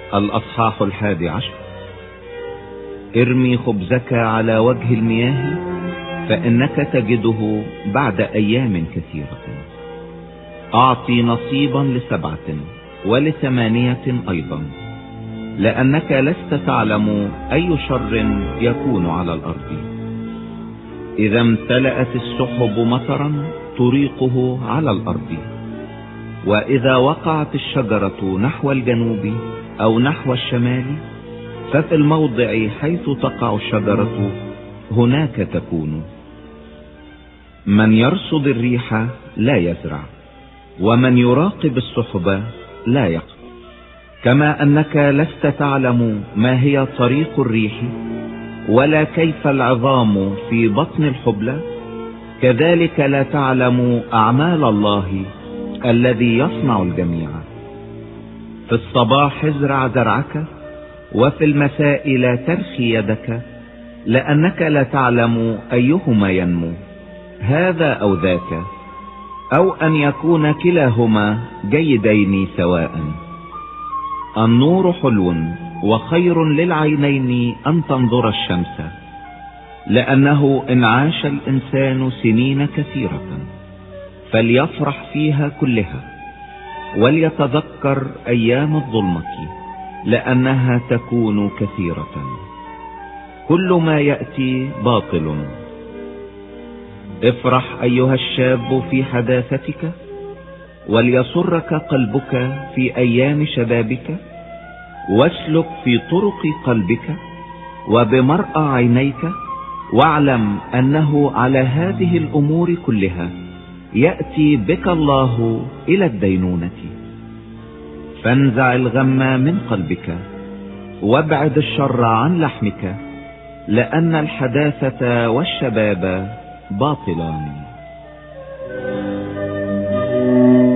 الأصحاح 11. ارمي خبزك على وجه المياه فإنك تجده بعد أيام كثيرة. أعطي نصيبا ل7 ول8 أيضا، لأنك لست تعلم أي شر يكون على الأرض. إذا امتلأت السحب مطرا تريقه على الأرض، وإذا وقعت الشجرة نحو الجنوب أو نحو الشمال ففي الموضع حيث تقع الشجرة هناك تكون. من يرصد الريح لا يزرع، ومن يراقب السحب لا يقف. كما أنك لست تعلم ما هي طريق الريح ولا كيف العظام في بطن الحبلى، كذلك لا تعلم أعمال الله الذي يصنع الجميع. في الصباح ازرع زرعك، وفي المساء لا ترخي يدك، لأنك لا تعلم أيهما ينمو، هذا أو ذاك، أو أن يكون كلاهما جيدين سواء. النور حلو وخير للعينين أن تنظر الشمس، لأنه إن عاش الإنسان سنين كثيرة فليفرح فيها كلها، وليتذكر أيام الظلمة لأنها تكون كثيرة. كل ما يأتي باطل. افرح أيها الشاب في حداثتك، وليسرك قلبك في أيام شبابك، واسلك في طرق قلبك وبمرأى عينيك، واعلم أنه على هذه الأمور كلها يأتي بك الله إلى الدينونة. فانزع الغم من قلبك، وابعد الشر عن لحمك، لأن الحداثة والشباب باطلان.